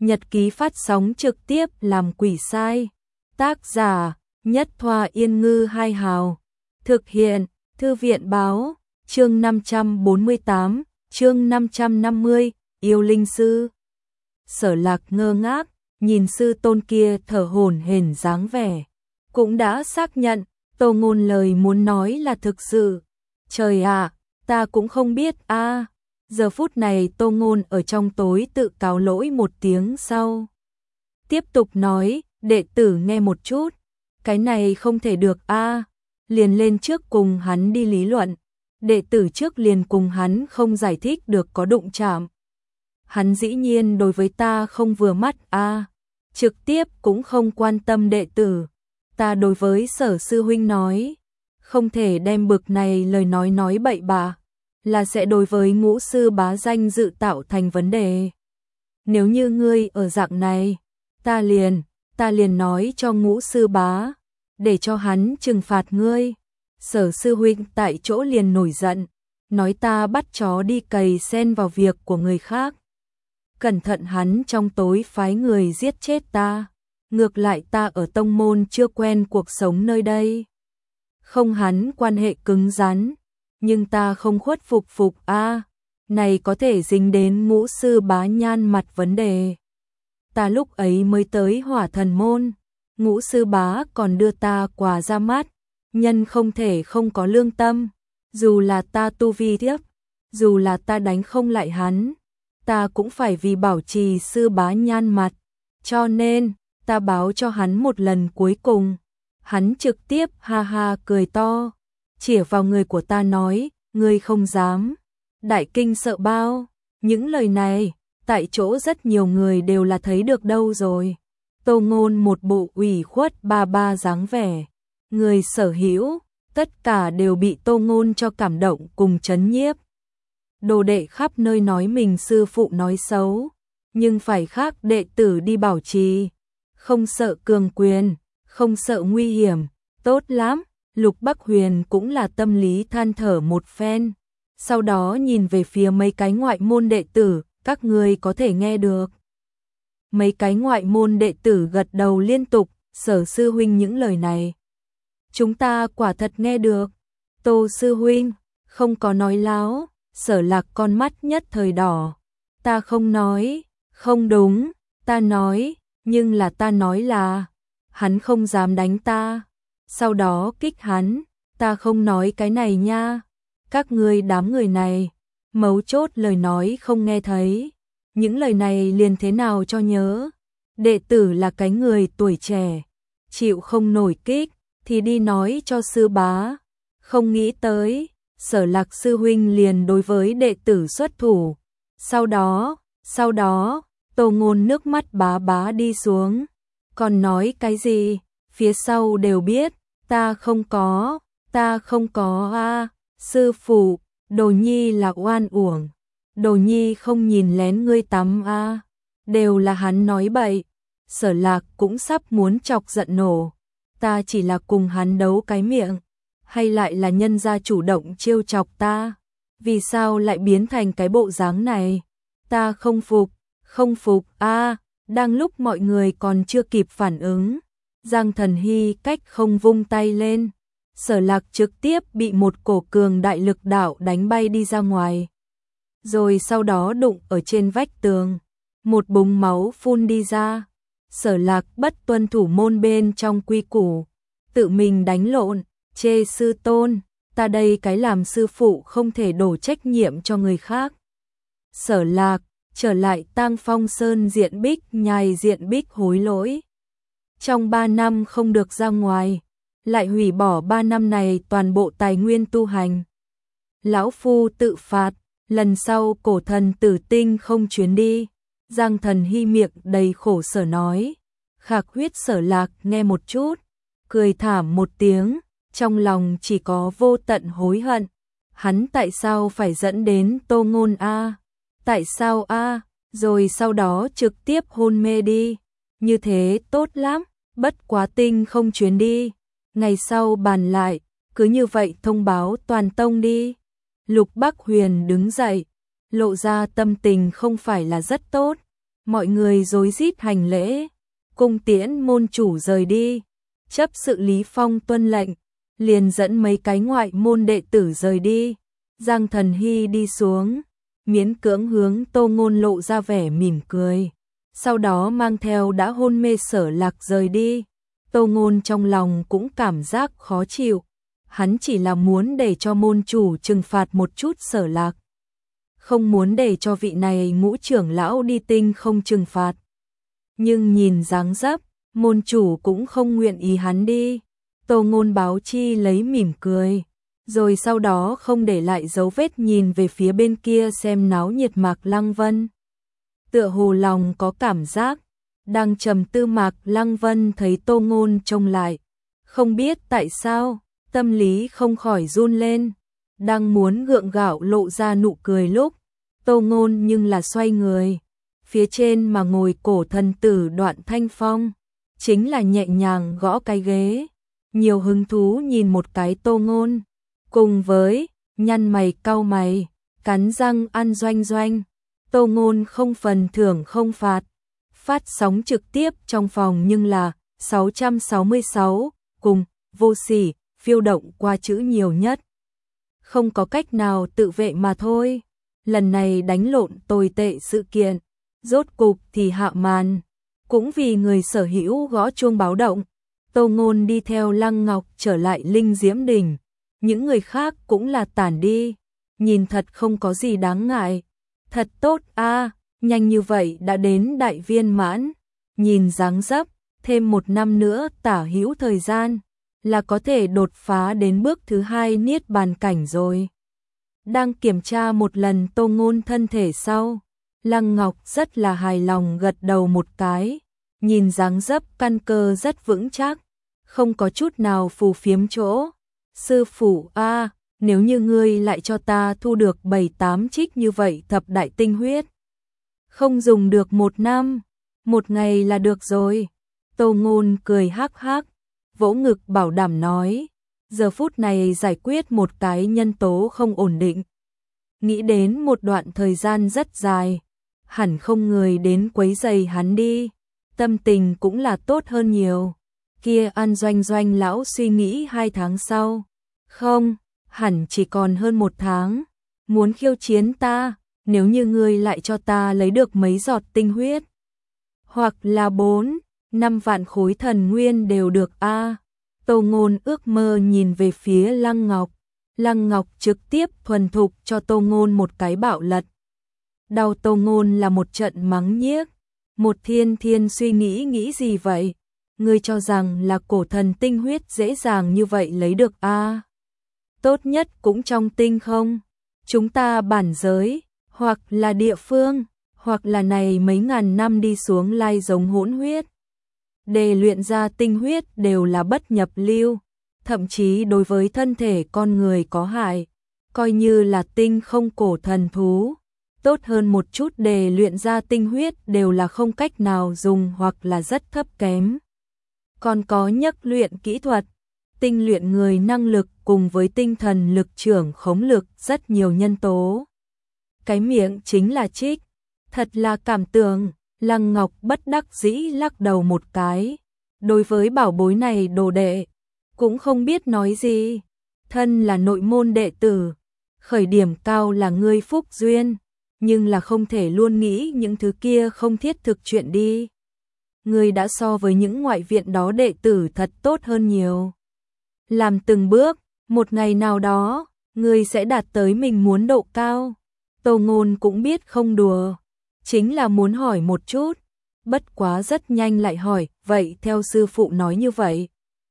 nhật ký phát sóng trực tiếp làm quỷ sai. Tác giả Nhất Thoa Yên Ngư Hai Hào. Thực hiện Thư viện Báo. Chương 548, chương 550, yêu linh sư. Sở Lạc ngơ ngác, nhìn sư tôn kia thở hổn hển dáng vẻ. Cũng đã xác nhận, Tô Ngôn lời muốn nói là thực sự. Trời ạ, ta cũng không biết a. Giờ phút này Tô Ngôn ở trong tối tự cáo lỗi một tiếng sau. Tiếp tục nói, đệ tử nghe một chút. Cái này không thể được a. Liền lên trước cùng hắn đi lý luận. Đệ tử trước liền cùng hắn không giải thích được có đụng chạm. Hắn dĩ nhiên đối với ta không vừa mắt a. Trực tiếp cũng không quan tâm đệ tử. Ta đối với Sở sư huynh nói, không thể đem bực này lời nói bậy bạ, là sẽ đối với Ngũ sư bá danh dự tạo thành vấn đề. Nếu như ngươi ở dạng này, ta liền nói cho Ngũ sư bá, để cho hắn trừng phạt ngươi. Sở sư huynh tại chỗ liền nổi giận, nói ta bắt chó đi cày xen vào việc của người khác. Cẩn thận hắn trong tối phái người giết chết ta. Ngược lại ta ở tông môn chưa quen cuộc sống nơi đây. Không hắn quan hệ cứng rắn, nhưng ta không khuất phục a. Này có thể dính đến Ngũ sư bá nhan mặt vấn đề. Ta lúc ấy mới tới Hỏa Thần môn, Ngũ sư bá còn đưa ta quà ra mắt, nhân không thể không có lương tâm, dù là ta tu vi thấp, dù là ta đánh không lại hắn, ta cũng phải vì bảo trì sư bá nhan mặt, cho nên ta báo cho hắn một lần cuối cùng. Hắn trực tiếp ha ha cười to, chĩa vào người của ta nói, ngươi không dám. Đại kinh sợ bao, những lời này, tại chỗ rất nhiều người đều là thấy được đâu rồi. Tô Ngôn một bộ ủy khuất ba dáng vẻ. Người sở hữu, tất cả đều bị Tô Ngôn cho cảm động cùng chấn nhiếp. Đồ đệ khắp nơi nói mình sư phụ nói xấu, nhưng phải khác đệ tử đi bảo trì. Không sợ cường quyền, không sợ nguy hiểm, tốt lắm. Lục Bắc Huyền cũng là tâm lý than thở một phen. Sau đó nhìn về phía mấy cái ngoại môn đệ tử, các người có thể nghe được. Mấy cái ngoại môn đệ tử gật đầu liên tục, Sở sư huynh những lời này. Chúng ta quả thật nghe được. Tô sư huynh, không có nói láo. Sở Lạc con mắt nhất thời đỏ. Ta không nói, không đúng, ta nói. Nhưng là ta nói là, hắn không dám đánh ta. Sau đó kích hắn, ta không nói cái này nha. Các ngươi đám người này, mấu chốt lời nói không nghe thấy. Những lời này liền thế nào cho nhớ. Đệ tử là cái người tuổi trẻ, chịu không nổi kích, thì đi nói cho sư bá. Không nghĩ tới, Sở Lạc sư huynh liền đối với đệ tử xuất thủ. Sau đó, Tô Ngôn nước mắt bá đi xuống. Còn nói cái gì, phía sau đều biết, ta không có a. Sư phụ, Đồ Nhi là oan uổng. Đồ Nhi không nhìn lén ngươi tắm a. Đều là hắn nói bậy. Sở Lạc cũng sắp muốn chọc giận nổ. Ta chỉ là cùng hắn đấu cái miệng, hay lại là nhân gia chủ động trêu chọc ta? Vì sao lại biến thành cái bộ dáng này? Ta không phục a. Đang lúc mọi người còn chưa kịp phản ứng, Giang Thần Hy cách không vung tay lên. Sở Lạc trực tiếp bị một cổ cường đại lực đạo đánh bay đi ra ngoài. Rồi sau đó đụng ở trên vách tường. Một búng máu phun đi ra. Sở Lạc bất tuân thủ môn bên trong quy củ. Tự mình đánh lộn, chê sư tôn. Ta đây cái làm sư phụ không thể đổ trách nhiệm cho người khác. Sở Lạc trở lại Tang Phong Sơn diện bích nhai diện bích hối lỗi. Trong 3 năm không được ra ngoài, lại hủy bỏ 3 năm này toàn bộ tài nguyên tu hành. Lão phu tự phạt, lần sau cổ thần tử tinh không chuyến đi. Giang Thần Hy miệng đầy khổ sở nói. Khạc huyết Sở Lạc nghe một chút, cười thảm một tiếng, trong lòng chỉ có vô tận hối hận. Hắn tại sao phải dẫn đến Tô Ngôn a? Tại sao a? Rồi sau đó trực tiếp hôn mê đi. Như thế tốt lắm, bất quá tinh không chuyến đi. Ngày sau bàn lại, cứ như vậy thông báo toàn tông đi. Lục Bắc Huyền đứng dậy, lộ ra tâm tình không phải là rất tốt. Mọi người rối rít hành lễ, cung tiễn môn chủ rời đi. Chấp sự Lý Phong tuân lệnh, liền dẫn mấy cái ngoại môn đệ tử rời đi. Giang Thần Hy đi xuống, miễn cưỡng hướng Tô Ngôn lộ ra vẻ mỉm cười. Sau đó mang theo đã hôn mê Sở Lạc rời đi. Tô Ngôn trong lòng cũng cảm giác khó chịu. Hắn chỉ là muốn để cho môn chủ trừng phạt một chút Sở Lạc. Không muốn để cho vị này ngũ trưởng lão đi tinh không trừng phạt. Nhưng nhìn dáng dấp, môn chủ cũng không nguyện ý hắn đi. Tô Ngôn báo chi lấy mỉm cười. Rồi sau đó không để lại dấu vết nhìn về phía bên kia xem náo nhiệt Mạc Lăng Vân. Tựa hồ lòng có cảm giác, đang trầm tư Mạc Lăng Vân thấy Tô Ngôn trông lại. Không biết tại sao, tâm lý không khỏi run lên. Đang muốn gượng gạo lộ ra nụ cười lúc, Tô Ngôn nhưng là xoay người. Phía trên mà ngồi cổ thần tử Đoạn Thanh Phong, chính là nhẹ nhàng gõ cái ghế. Nhiều hứng thú nhìn một cái Tô Ngôn. Cùng với, nhăn mày cau mày, cắn răng ăn doanh doanh. Tô Ngôn không phần thưởng không phạt. Phát sóng trực tiếp trong phòng nhưng là 666, cùng, vô sỉ, phiêu động qua chữ nhiều nhất. Không có cách nào tự vệ mà thôi. Lần này đánh lộn tồi tệ sự kiện. Rốt cục thì hạ màn. Cũng vì người sở hữu gõ chuông báo động. Tô Ngôn đi theo Lăng Ngọc trở lại Linh Diễm Đỉnh. Những người khác cũng là tản đi. Nhìn thật không có gì đáng ngại. Thật tốt a, nhanh như vậy đã đến đại viên mãn. Nhìn dáng dấp, thêm 1 năm nữa tả hữu thời gian, là có thể đột phá đến bước thứ 2 niết bàn cảnh rồi. Đang kiểm tra một lần Tô Ngôn thân thể sau, Lăng Ngọc rất là hài lòng gật đầu một cái. Nhìn dáng dấp căn cơ rất vững chắc, không có chút nào phù phiếm chỗ. Sư phụ a, nếu như ngươi lại cho ta thu được 7-8 trích như vậy thập đại tinh huyết, không dùng được 1 năm, 1 ngày là được rồi. Tô Ngôn cười hắc hắc, vỗ ngực bảo đảm nói, giờ phút này giải quyết một cái nhân tố không ổn định. Nghĩ đến một đoạn thời gian rất dài, hẳn không người đến quấy rầy hắn đi, tâm tình cũng là tốt hơn nhiều. Kia An Doanh Doanh lão suy nghĩ 2 tháng sau, không, hẳn chỉ còn hơn 1 tháng, muốn khiêu chiến ta, nếu như ngươi lại cho ta lấy được mấy giọt tinh huyết, hoặc là 4-5 vạn khối thần nguyên đều được a. Tô Ngôn ước mơ nhìn về phía Lăng Ngọc. Lăng Ngọc trực tiếp thuần thục cho Tô Ngôn một cái bạo lật. Đau Tô Ngôn là một trận mắng nhiếc. Một thiên suy nghĩ gì vậy? Ngươi cho rằng là cổ thần tinh huyết dễ dàng như vậy lấy được a? Tốt nhất cũng trong tinh không. Chúng ta bản giới, hoặc là địa phương, hoặc là này mấy ngàn năm đi xuống lai giống hỗn huyết. Để luyện ra tinh huyết đều là bất nhập lưu, thậm chí đối với thân thể con người có hại, coi như là tinh không cổ thần thú. Tốt hơn một chút để luyện ra tinh huyết đều là không cách nào dùng hoặc là rất thấp kém. Còn có nhất luyện kỹ thuật, tinh luyện người năng lực cùng với tinh thần lực trưởng khống lực rất nhiều nhân tố. Cái miệng chính là trích, thật là cảm tưởng. Lăng Ngọc bất đắc dĩ lắc đầu một cái. Đối với bảo bối này đồ đệ, cũng không biết nói gì. Thân là nội môn đệ tử, khởi điểm cao là ngươi phúc duyên, nhưng là không thể luôn nghĩ những thứ kia không thiết thực chuyện đi. Ngươi đã so với những ngoại viện đó đệ tử thật tốt hơn nhiều. Làm từng bước, một ngày nào đó, ngươi sẽ đạt tới mình muốn độ cao. Tô Ngôn cũng biết không đùa. Chính là muốn hỏi một chút, bất quá rất nhanh lại hỏi, vậy theo sư phụ nói như vậy,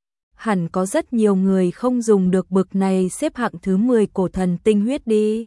hẳn có rất nhiều người không dùng được bực này xếp hạng thứ 10 cổ thần tinh huyết đi.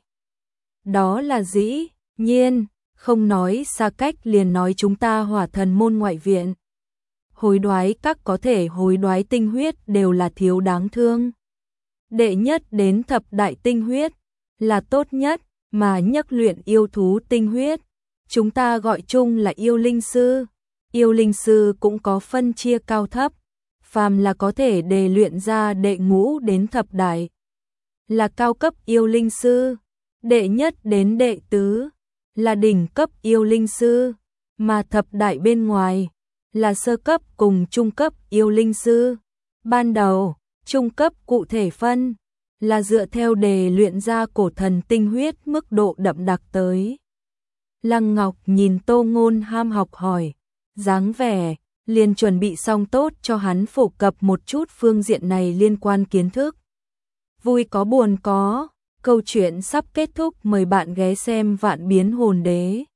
Đó là dĩ nhiên, không nói xa cách liền nói chúng ta Hỏa Thần môn ngoại viện. Hối đoái các có thể hối đoái tinh huyết đều là thiếu đáng thương. Đệ nhất đến thập đại tinh huyết là tốt nhất, mà nhất luyện yêu thú tinh huyết chúng ta gọi chung là yêu linh sư. Yêu linh sư cũng có phân chia cao thấp, phàm là có thể đề luyện ra đệ ngũ đến thập đại là cao cấp yêu linh sư, đệ nhất đến đệ tứ là đỉnh cấp yêu linh sư, mà thập đại bên ngoài là sơ cấp cùng trung cấp yêu linh sư. Ban đầu, trung cấp cụ thể phân là dựa theo đề luyện ra cổ thần tinh huyết mức độ đậm đặc tới. Lăng Ngọc nhìn Tô Ngôn ham học hỏi, dáng vẻ liền chuẩn bị xong tốt cho hắn phổ cập một chút phương diện này liên quan kiến thức. Vui có buồn có, câu chuyện sắp kết thúc, mời bạn ghé xem Vạn Biến Hồn Đế.